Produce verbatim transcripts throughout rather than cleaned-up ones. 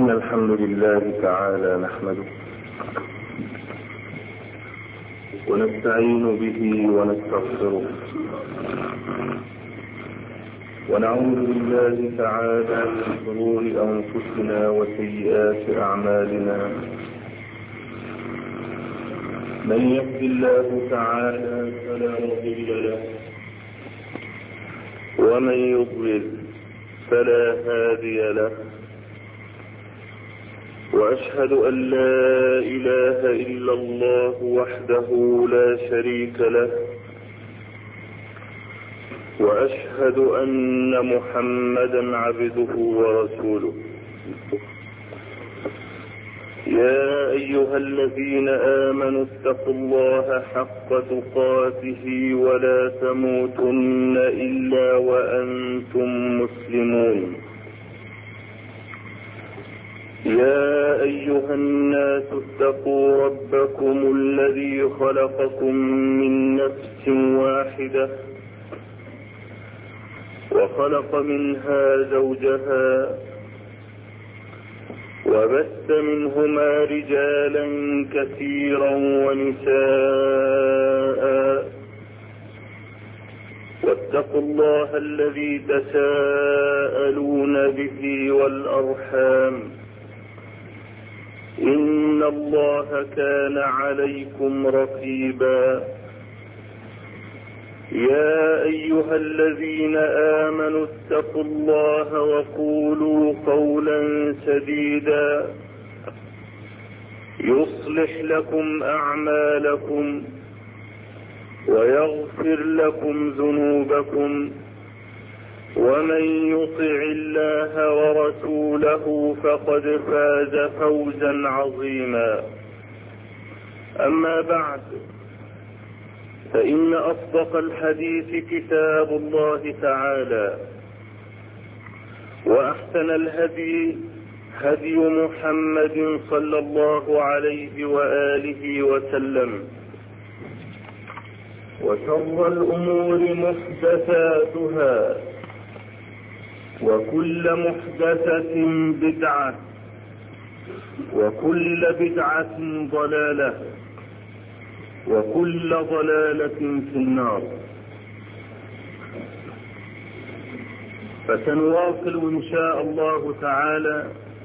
إن الحمد لله تعالى نحمده ونستعين به ونستغفره ونعوذ بالله تعالى من شرور أنفسنا وسيئات أعمالنا. من يهد الله تعالى فلا مضل له ومن يضلل فلا هادي له، وأشهد أن لا إله إلا الله وحده لا شريك له، وأشهد أن محمدا عبده ورسوله. يا أيها الذين آمنوا اتقوا الله حق تقاته ولا تموتن إلا وأنتم مسلمون. يا أيها الناس اتقوا ربكم الذي خلقكم من نفس واحدة وخلق منها زوجها وبث منهما رجالا كثيرا ونساء، واتقوا الله الذي تساءلون به والأرحام إن الله كان عليكم رقيبا. يا أيها الذين آمنوا اتقوا الله وقولوا قولا سديدا يصلح لكم أعمالكم ويغفر لكم ذنوبكم، ومن يطع الله ورسوله فقد فاز فوزا عظيما. أما بعد، فإن أصدق الحديث كتاب الله تعالى، وأحسن الهدي هدي محمد صلى الله عليه وآله وسلم، وشر الأمور محدثاتها، وكل محدثة بدعة، وكل بدعة ضلالة، وكل ضلالة في النار. فسنواصل إن شاء الله تعالى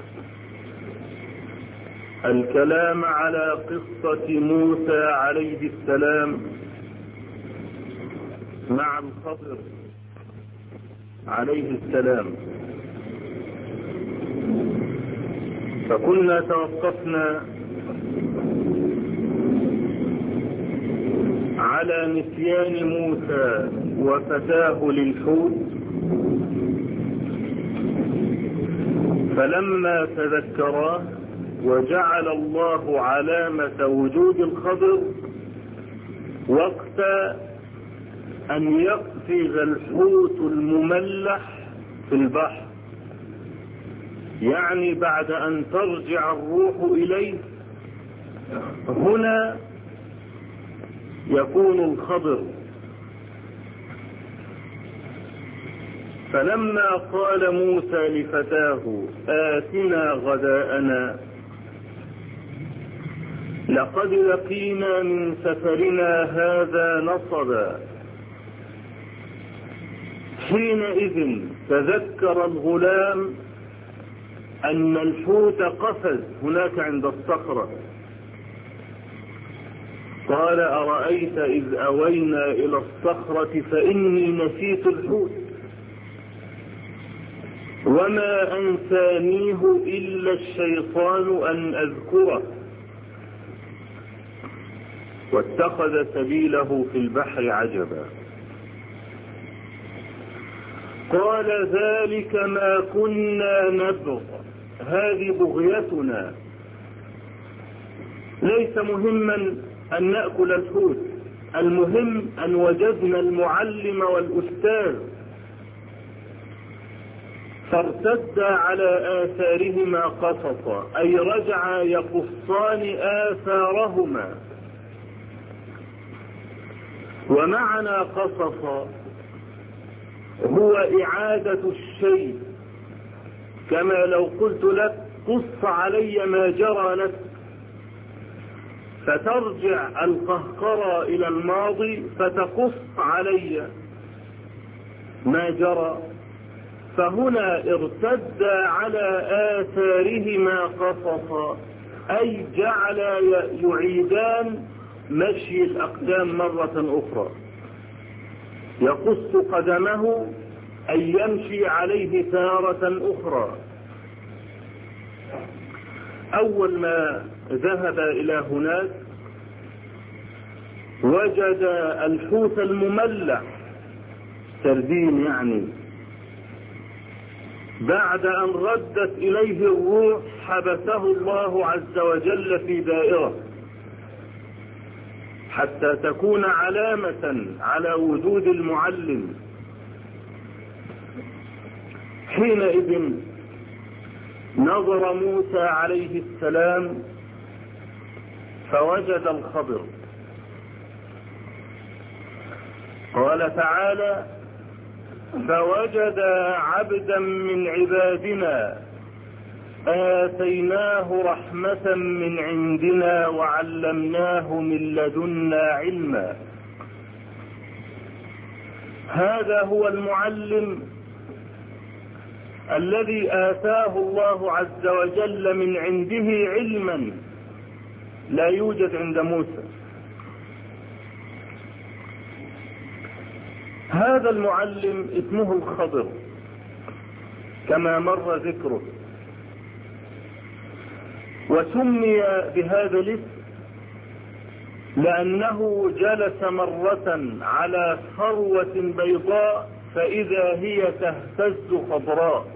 الكلام على قصة موسى عليه السلام مع الخضر عليه السلام. فكنا توقفنا على نسيان موسى وفتاه للحوت، فلما تذكراه وجعل الله علامة وجود الخضر وقت أن يقفز الحوت المملح في البحر، يعني بعد أن ترجع الروح إليه، هنا يكون الخضر. فلما قال موسى لفتاه آتنا غداءنا لقد لقينا من سفرنا هذا نصبا، حينئذ تذكر الغلام أن الحوت قفز هناك عند الصخرة. قال أرأيت إذ أوينا إلى الصخرة فإني نسيت الحوت وما أنسانيه إلا الشيطان أن أذكره، واتخذ سبيله في البحر عجبا. قال ذلك ما كنا نبغ، هذه بغيتنا، ليس مهما أن نأكل الحوت، المهم أن وجدنا المعلم والأستاذ. فارتدا على آثارهما قصصا، أي رجعا يقصان آثارهما. ومعنى قصصا هو إعادة الشيء، كما لو قلت لك قص علي ما جرى لك، فترجع القهقرى إلى الماضي فتقص علي ما جرى. فهنا ارتد على آثارهما قصصا، أي جعل يعيدان مشي الأقدام مرة أخرى. يقص قدمه أي يمشي عليه تارة أخرى. أول ما ذهب إلى هناك وجد الحوت المملح، سردين يعني، بعد أن ردت إليه الروح حبسه الله عز وجل في دائرة حتى تكون علامة على وجود المعلم. حينئذ نظر موسى عليه السلام فوجد الخضر. قال تعالى: فوجد عبدا من عبادنا آتيناه رحمة من عندنا وعلمناه من لدنا علما. هذا هو المعلم الذي آتاه الله عز وجل من عنده علما لا يوجد عند موسى. هذا المعلم اسمه الخضر كما مر ذكره، وسمي بهذا الاسم لأنه جلس مرة على فروة بيضاء فإذا هي تهتز خضراء.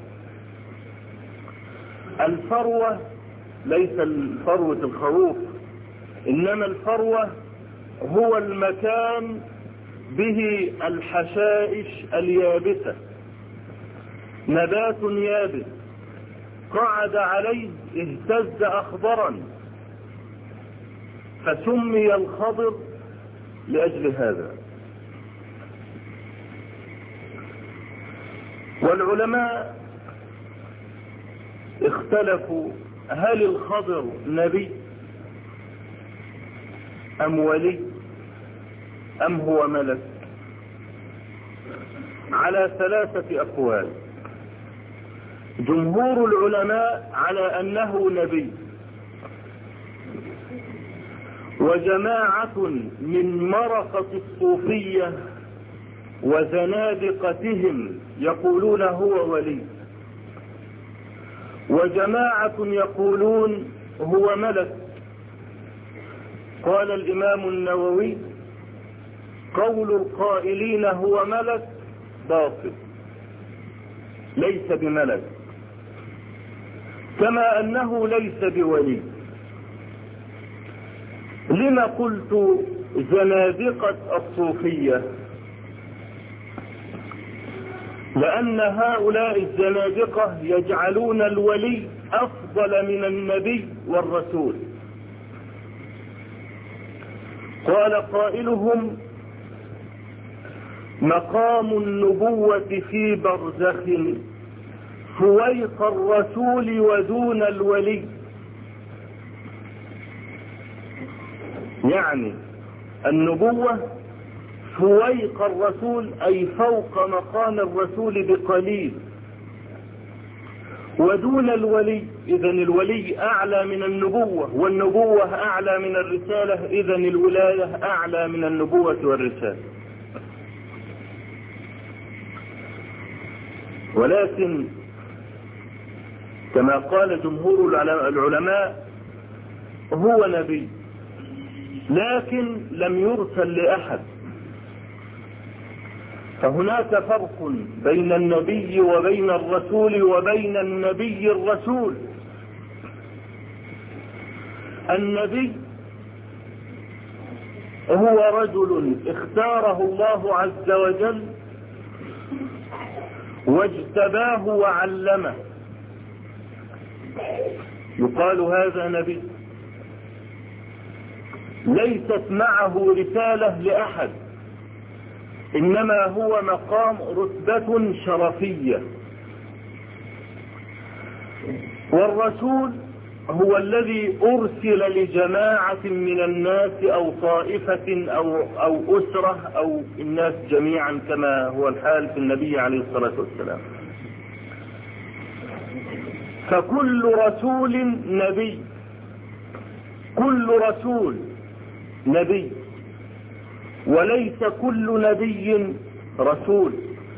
الفروة ليس الفروة الخروف، إنما الفروة هو المكان به الحشائش اليابسة، نبات يابس قعد عليه اهتز أخضرا، فسمي الخضر لأجل هذا. والعلماء اختلفوا: هل الخضر نبي أم ولي أم هو ملك؟ على ثلاثة أقوال. جمهور العلماء على أنه نبي، وجماعة من مرقة الصوفية وزنادقتهم يقولون هو ولي، وجماعة يقولون هو ملك. قال الإمام النووي: قول القائلين هو ملك باطل، ليس بملك، كما أنه ليس بولي. لما قلت زنادقة الصوفية؟ لأن هؤلاء الزنادقة يجعلون الولي أفضل من النبي والرسول. قال قائلهم: مقام النبوة في برزخ فويق الرسول ودون الولي. يعني النبوة فويق الرسول، أي فوق مقام الرسول بقليل، ودون الولي، إذن الولي أعلى من النبوة، والنبوة أعلى من الرسالة، إذن الولاية أعلى من النبوة والرسالة. ولكن كما قال جمهور العلماء هو نبي، لكن لم يرسل لأحد. فهناك فرق بين النبي وبين الرسول وبين النبي الرسول. النبي هو رجل اختاره الله عز وجل واجتباه وعلمه، يقال هذا نبي، ليست معه رسالة لأحد، إنما هو مقام رتبة شرفية. والرسول هو الذي أرسل لجماعة من الناس أو طائفة أو, أو أسرة أو الناس جميعا كما هو الحال في النبي عليه الصلاة والسلام. فكل رسول نبي، كل رسول نبي، وليس كل نبي رسول.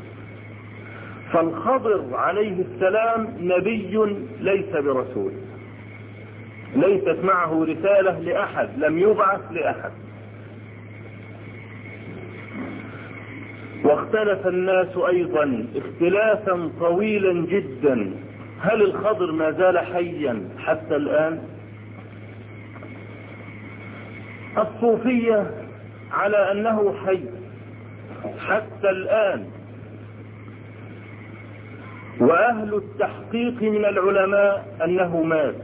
فالخضر عليه السلام نبي ليس برسول، ليست معه رسالة لأحد، لم يبعث لأحد. واختلف الناس أيضا اختلافا طويلا جدا، هل الخضر ما زال حيا حتى الآن؟ الصوفية على أنه حي حتى الآن، وأهل التحقيق من العلماء أنه مات.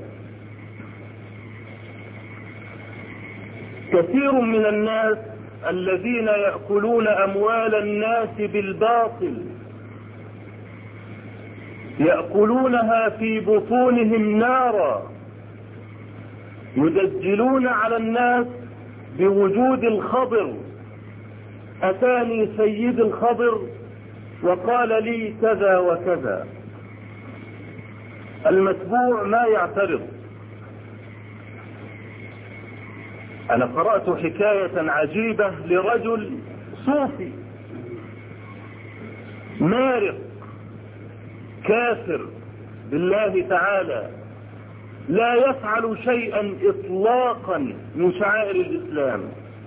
كثير من الناس الذين يأكلون أموال الناس بالباطل يأكلونها في بطونهم نارا، يدجلون على الناس بوجود الخضر. أتاني سيد الخضر وقال لي كذا وكذا. المتبوع ما يعترض. أنا قرأت حكاية عجيبة لرجل صوفي مارق كافر بالله تعالى، لا يفعل شيئا إطلاقا من شعائر الإسلام،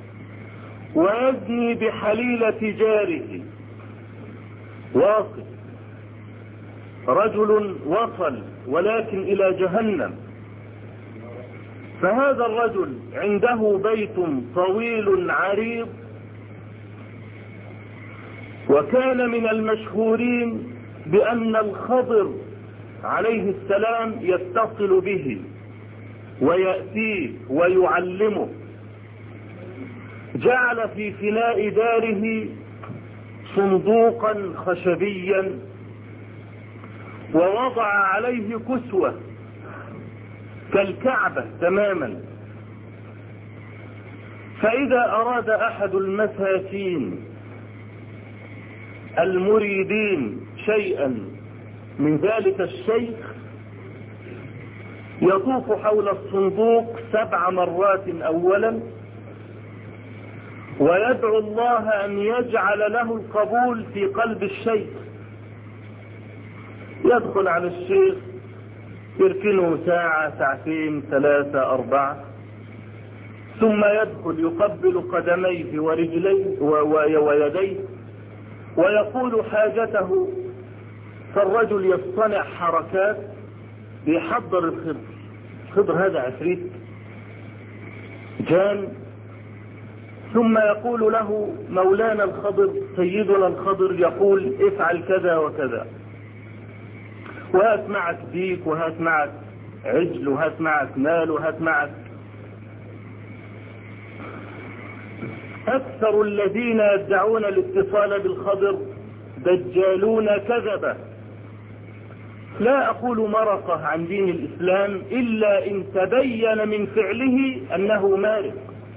ويزني بحليلة جاره، واقف رجل وصل ولكن إلى جهنم. فهذا الرجل عنده بيت طويل عريض، وكان من المشهورين بأن الخضر عليه السلام يتصل به ويأتيه ويعلمه. جعل في فناء داره صندوقا خشبيا ووضع عليه كسوة كالكعبة تماما، فإذا أراد أحد المساكين المريدين شيئا من ذلك الشيخ يطوف حول الصندوق سبع مرات أولا، ويدعو الله أن يجعل له القبول في قلب الشيخ. يدخل على الشيخ يركنه ساعة ساعتين ثلاثة أربعة، ثم يدخل يقبل قدميه ورجليه ويديه ويقول حاجته. فالرجل يصطنع حركات بيحضر الخضر. الخضر هذا عفريت جان. ثم يقول له مولانا الخضر سيدنا الخضر يقول افعل كذا وكذا، وهات معك ديك وهات معك عجل وهات معك مال وهات معك. أكثر الذين يدعون الاتصال بالخضر دجالون كذبة. لا أقول مرقة عن دين الإسلام إلا إن تبين من فعله أنه مارق.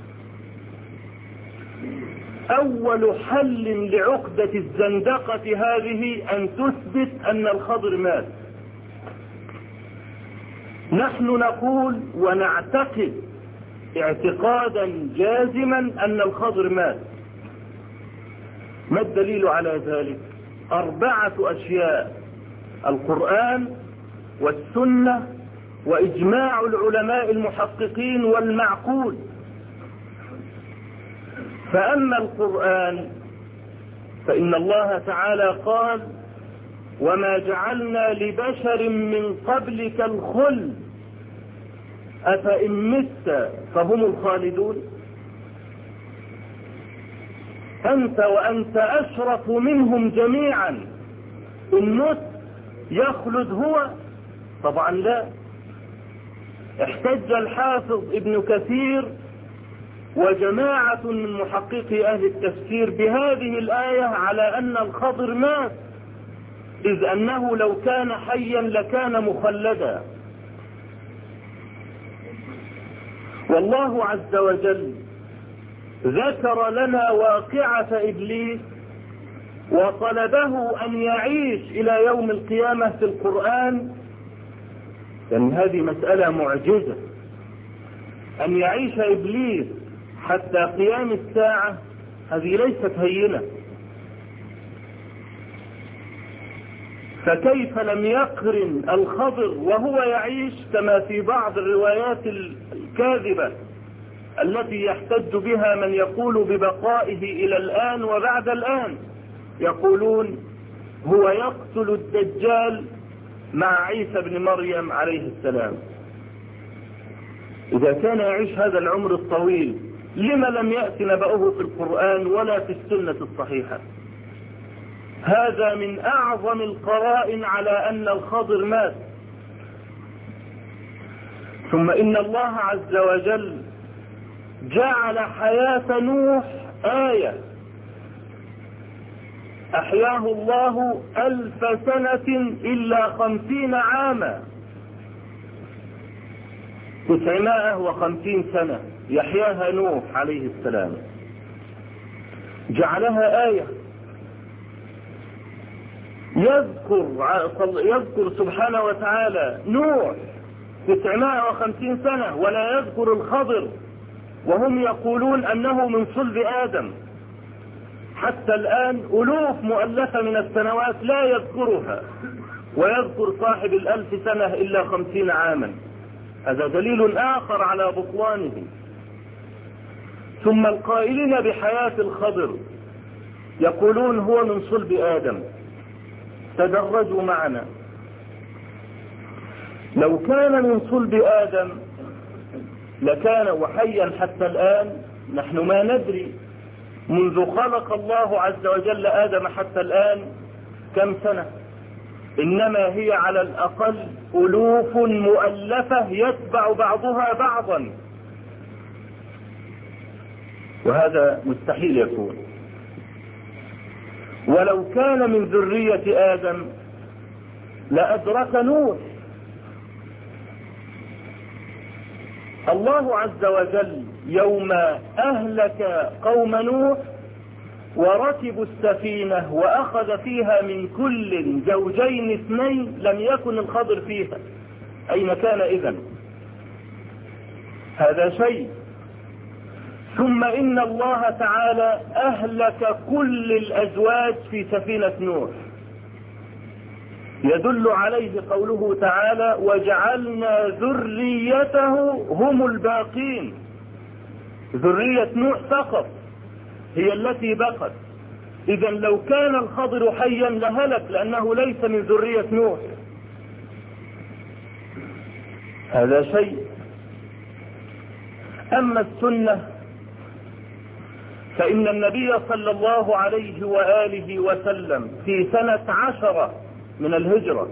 أول حل لعقدة الزندقة هذه أن تثبت أن الخضر مات. نحن نقول ونعتقد اعتقادا جازما أن الخضر مات. ما الدليل على ذلك؟ أربعة أشياء: القرآن والسنة وإجماع العلماء المحققين والمعقول. فأما القرآن فإن الله تعالى قال وما جعلنا لبشر من قبلك الخلد أفإن مت فهم الخالدون. أنت وأنت أشرف منهم جميعا، إن مت يخلد هو؟ طبعا لا. احتج الحافظ ابن كثير وجماعة من محققي أهل التفسير بهذه الآية على أن الخضر مات، إذ أنه لو كان حيا لكان مخلدا. والله عز وجل ذكر لنا واقعة إبليس وطلبه أن يعيش إلى يوم القيامة في القرآن، لأن يعني هذه مسألة معجزة. أن يعيش إبليس حتى قيام الساعة هذه ليست هينة، فكيف لم يقرن الخضر وهو يعيش كما في بعض الروايات الكاذبة التي يحتج بها من يقول ببقائه إلى الآن وبعد الآن، يقولون هو يقتل الدجال مع عيسى بن مريم عليه السلام. إذا كان يعيش هذا العمر الطويل لما لم يأتي نبأه في القرآن ولا في السنة الصحيحة؟ هذا من أعظم القرائن على أن الخضر مات. ثم إن الله عز وجل جعل حياة نوح آية، أحياه الله ألف سنة إلا خمسين عاما، تسعمائة وخمسين سنة يحياها نوح عليه السلام، جعلها آية. يذكر يذكر سبحانه وتعالى نوح تسعمائة وخمسين سنة ولا يذكر الخضر، وهم يقولون أنه من صلب آدم. حتى الآن ألوف مؤلفة من السنوات لا يذكرها، ويذكر صاحب الألف سنة إلا خمسين عاما. هذا دليل آخر على بطلانه. ثم القائلين بحياة الخضر يقولون هو من صلب آدم. تدرجوا معنا، لو كان من صلب آدم لكان وحيا حتى الآن، نحن ما ندري منذ خلق الله عز وجل آدم حتى الآن كم سنة، إنما هي على الأقل ألوف مؤلفة يتبع بعضها بعضا، وهذا مستحيل يكون. ولو كان من ذرية آدم لأدرك نوح. الله عز وجل يوم أهلك قوم نوح وركبوا السفينة وأخذ فيها من كل زوجين اثنين لم يكن الخضر فيها، أين كان إذن؟ هذا شيء. ثم إن الله تعالى أهلك كل الأزواج في سفينة نوح، يدل عليه قوله تعالى وجعلنا ذريته هم الباقين. ذرية نوح فقط هي التي بقت. إذا لو كان الخضر حيا لهلك، لأنه ليس من ذرية نوح. هذا شيء. أما السنة فإن النبي صلى الله عليه وآله وسلم في سنة عشرة من الهجرة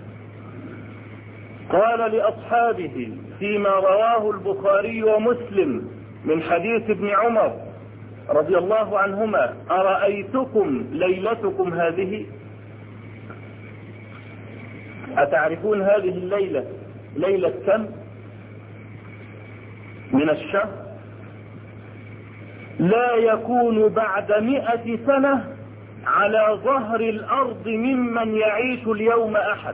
قال لأصحابه فيما رواه البخاري ومسلم من حديث ابن عمر رضي الله عنهما أرأيتكم ليلتكم هذه؟ أتعرفون هذه الليلة ليلة كم من الشهر؟ لا يكون بعد مئة سنة على ظهر الأرض ممن يعيش اليوم أحد.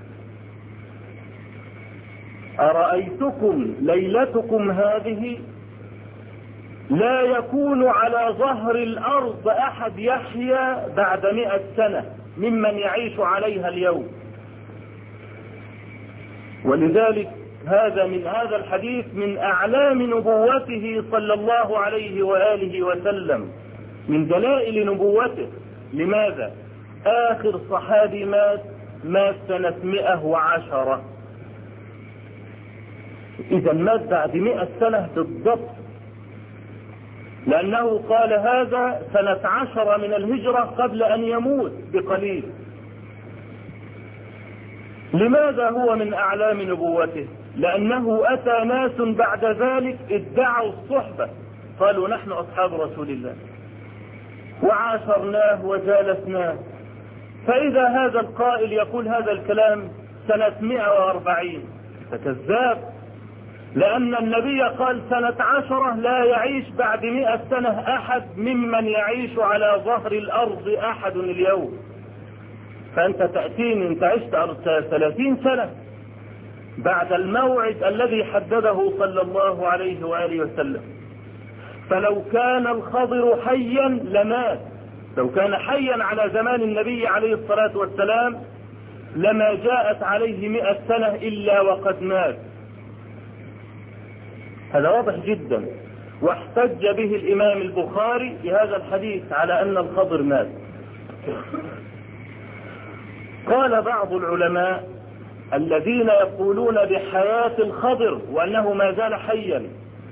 أرأيتكم ليلتكم هذه؟ لا يكون على ظهر الأرض أحد يحيا بعد مئة سنة ممن يعيش عليها اليوم. ولذلك هذا من هذا الحديث من أعلام نبوته صلى الله عليه وآله وسلم، من دلائل نبوته. لماذا؟ آخر صحابي مات مات سنة مئة وعشرة، إذا مات بعد مئة سنة بالضبط، لأنه قال هذا سنة عشرة من الهجرة قبل أن يموت بقليل. لماذا هو من أعلام نبوته؟ لأنه أتى ناس بعد ذلك ادعوا الصحبة، قالوا نحن أصحاب رسول الله وعاشرناه وجالسناه. فإذا هذا القائل يقول هذا الكلام سنة مئة وأربعين فكذاب، لأن النبي قال سنة عشرة لا يعيش بعد مئة سنة أحد ممن يعيش على ظهر الأرض أحد اليوم. فأنت تأتيني أنت عشت ثلاثين سنة بعد الموعد الذي حدده صلى الله عليه وآله وسلم. فلو كان الخضر حيا لمات، لو كان حيا على زمان النبي عليه الصلاة والسلام لما جاءت عليه مئة سنة إلا وقد مات. هذا واضح جدا، واحتج به الإمام البخاري في هذا الحديث على أن الخضر مات. قال بعض العلماء الذين يقولون بحياة الخضر وأنه ما زال حيا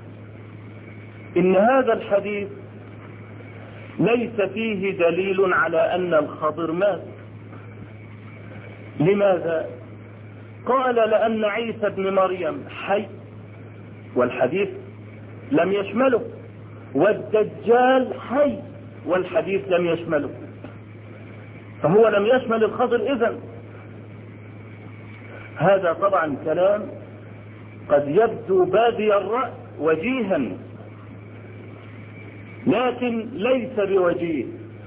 إن هذا الحديث ليس فيه دليل على أن الخضر مات. لماذا؟ قال لأن عيسى ابن مريم حي والحديث لم يشمله، والدجال حي والحديث لم يشمله، فهو لم يشمل الخضر. إذن هذا طبعا كلام قد يبدو بادي الرأي وجيها، لكن ليس بوجيه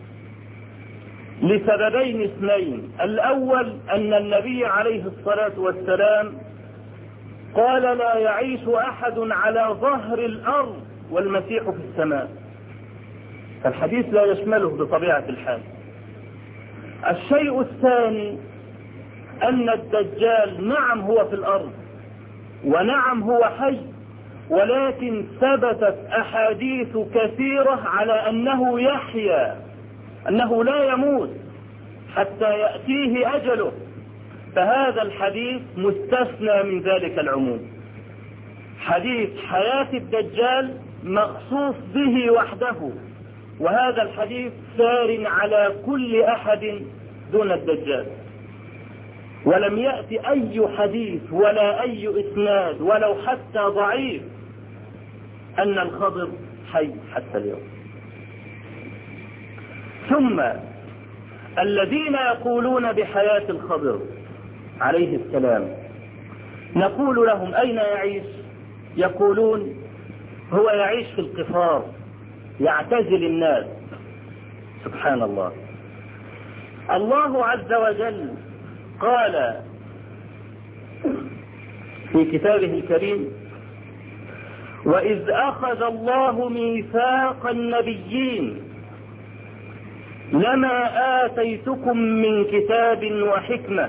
لسببين اثنين. الأول أن النبي عليه الصلاة والسلام قال لا يعيش أحد على ظهر الأرض والمسيح في السماء، فالحديث لا يشمله بطبيعة الحال. الشيء الثاني أن الدجال نعم هو في الأرض ونعم هو حي، ولكن ثبتت أحاديث كثيرة على أنه يحيا، أنه لا يموت حتى يأتيه أجله، فهذا الحديث مستثنى من ذلك العموم. حديث حياة الدجال مخصوص به وحده، وهذا الحديث سار على كل أحد دون الدجال، ولم يأتي أي حديث ولا أي إسناد ولو حتى ضعيف أن الخضر حي حتى اليوم. ثم الذين يقولون بحياة الخضر عليه السلام نقول لهم أين يعيش؟ يقولون هو يعيش في القفار يعتزل الناس. سبحان الله. الله عز وجل قال في كتابه الكريم وإذ أخذ الله ميثاق النبيين لما آتيتكم من كتاب وحكمة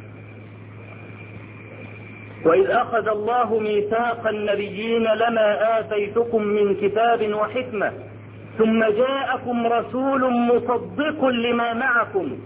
وإذ أخذ الله ميثاق النبيين لما آتيتكم من كتاب وحكمة ثم جاءكم رسول مصدق لما معكم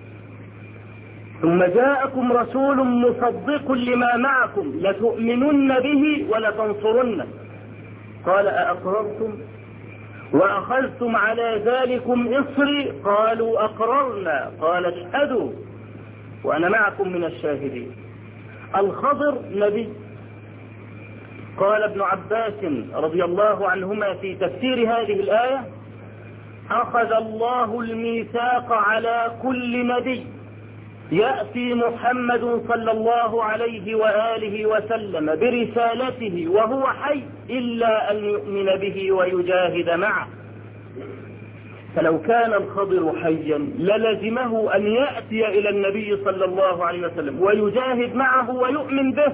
ثم جاءكم رسول مصدق لما معكم لتؤمنن به ولتنصرنه قال أأقررتم وأخذتم على ذلكم إصري قالوا أقررنا قال اشهدوا وأنا معكم من الشاهدين. الخضر نبي. قال ابن عباس رضي الله عنهما في تفسير هذه الآية أخذ الله الميثاق على كل نبي يأتي محمد صلى الله عليه وآله وسلم برسالته وهو حي إلا أن يؤمن به ويجاهد معه. فلو كان الخضر حيا للزمه أن يأتي إلى النبي صلى الله عليه وسلم ويجاهد معه ويؤمن به.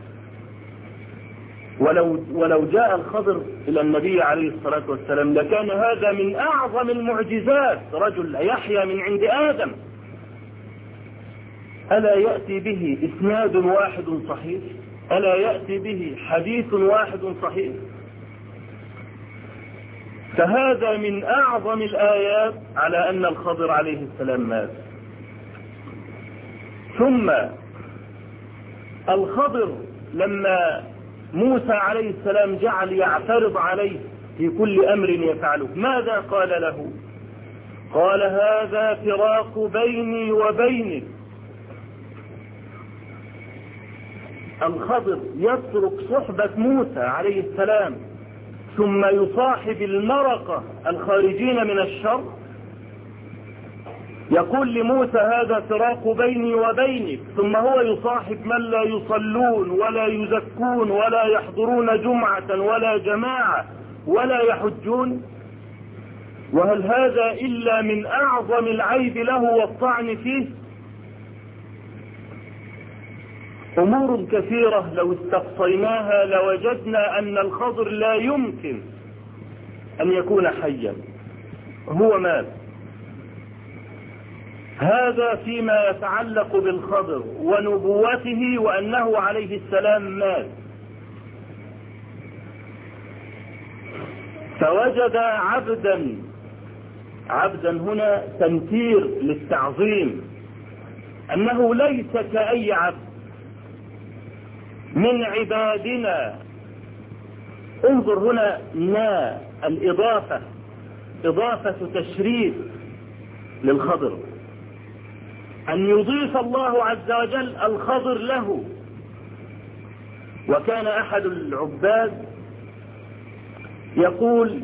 ولو, ولو جاء الخضر إلى النبي عليه الصلاة والسلام لكان هذا من أعظم المعجزات، رجل يحيى من عند آدم. ألا يأتي به إسناد واحد صحيح؟ ألا يأتي به حديث واحد صحيح؟ فهذا من أعظم الآيات على أن الخضر عليه السلام مات. ثم الخضر لما موسى عليه السلام جعل يعترض عليه في كل أمر يفعله ماذا قال له؟ قال هذا فراق بيني وبينك. الخضر يترك صحبة موسى عليه السلام ثم يصاحب المرقة الخارجين من الشر. يقول لموسى هذا فراق بيني وبينك، ثم هو يصاحب من لا يصلون ولا يزكون ولا يحضرون جمعة ولا جماعة ولا يحجون. وهل هذا إلا من أعظم العيب له والطعن فيه؟ أمور كثيرة لو استقصيناها لوجدنا أن الخضر لا يمكن أن يكون حيا. هو مات. هذا فيما يتعلق بالخضر ونبوته وأنه عليه السلام مات. فوجد عبدا، عبدا هنا تنكير للتعظيم، أنه ليس كأي عبد من عبادنا. انظر هنا نا الإضافة، إضافة تشريف للخضر، أن يضيف الله عز وجل الخضر له. وكان أحد العباد يقول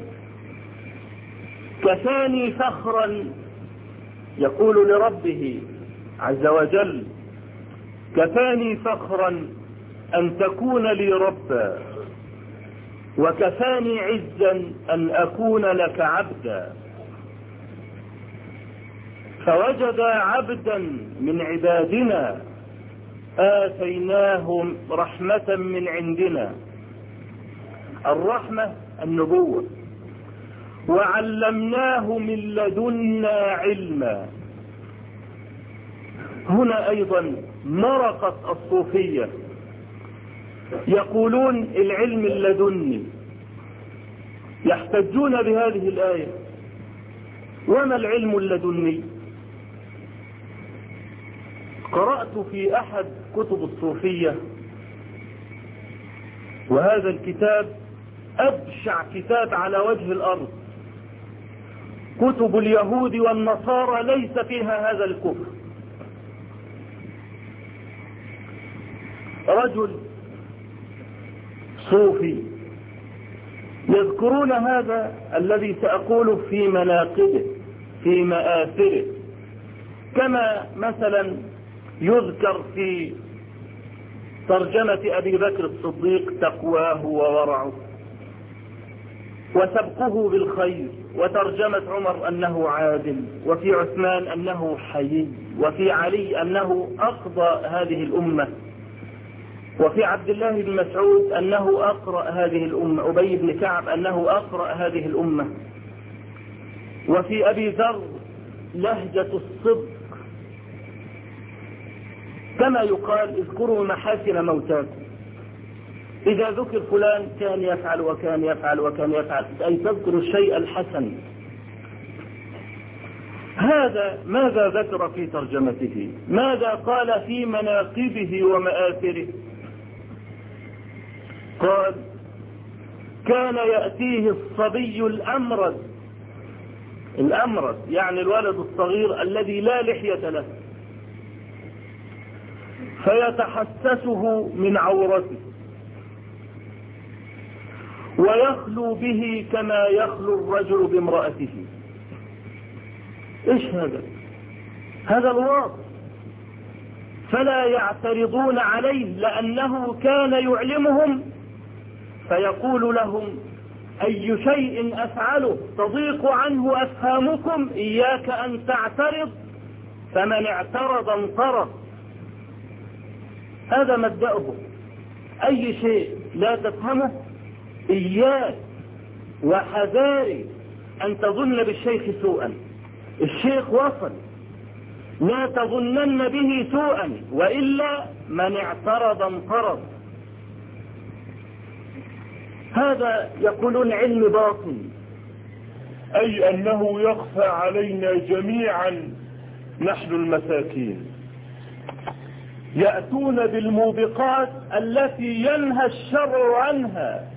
كفاني فخرا، يقول لربه عز وجل كفاني فخرا أن تكون لي ربا، وكفاني عزا أن أكون لك عبدا. فوجد عبدا من عبادنا آتيناه رحمة من عندنا، الرحمة النبوة، وعلمناه من لدنا علما. هنا أيضا مرقت الصوفية، يقولون العلم اللدني، يحتجون بهذه الآية. وما العلم اللدني؟ قرأت في أحد كتب الصوفية، وهذا الكتاب أبشع كتاب على وجه الأرض، كتب اليهود والنصارى ليس فيها هذا الكفر. رجل صوفي يذكرون هذا الذي سأقوله في مناقبه في مآثره، كما مثلا يذكر في ترجمة أبي بكر الصديق تقواه وورعه وسبقه بالخير، وترجمة عمر أنه عادل، وفي عثمان أنه حيي، وفي علي أنه أقضى هذه الأمة، وفي عبد الله بن مسعود أنه أقرأ هذه الأمة، أبي بن كعب أنه أقرأ هذه الأمة، وفي أبي ذر لهجة الصدق، كما يقال اذكروا محاسن موتاكم. إذا ذكر فلان كان يفعل وكان يفعل وكان يفعل، أي تذكر الشيء الحسن. هذا ماذا ذكر في ترجمته؟ ماذا قال في مناقبه ومآثره؟ قال كان يأتيه الصبي الأمرد، الأمرد يعني الولد الصغير الذي لا لحية له، فيتحسسه من عورته ويخلو به كما يخلو الرجل بامرأته. ايش هذا؟ هذا الواقع. فلا يعترضون عليه لأنه كان يعلمهم، فيقول لهم أي شيء أفعله تضيق عنه أفهامكم إياك أن تعترض، فمن اعترض انطرد. هذا مبدأه. أي شيء لا تفهمه إياك وحذاري أن تظن بالشيخ سوءا. الشيخ وصل، لا تظنن به سوءا، وإلا من اعترض انطرد. هذا يقولون علم باطن، أي أنه يخفى علينا جميعا نحن المساكين. يأتون بالموبقات التي ينهى الشرع عنها،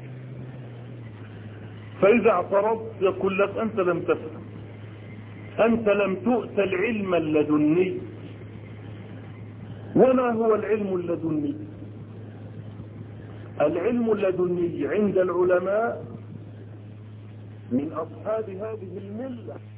فإذا اعترضت يقول لك أنت لم تفهم، أنت لم تؤت العلم اللدني. وما هو العلم اللدني؟ العلم اللدني عند العلماء من أصحاب هذه الملة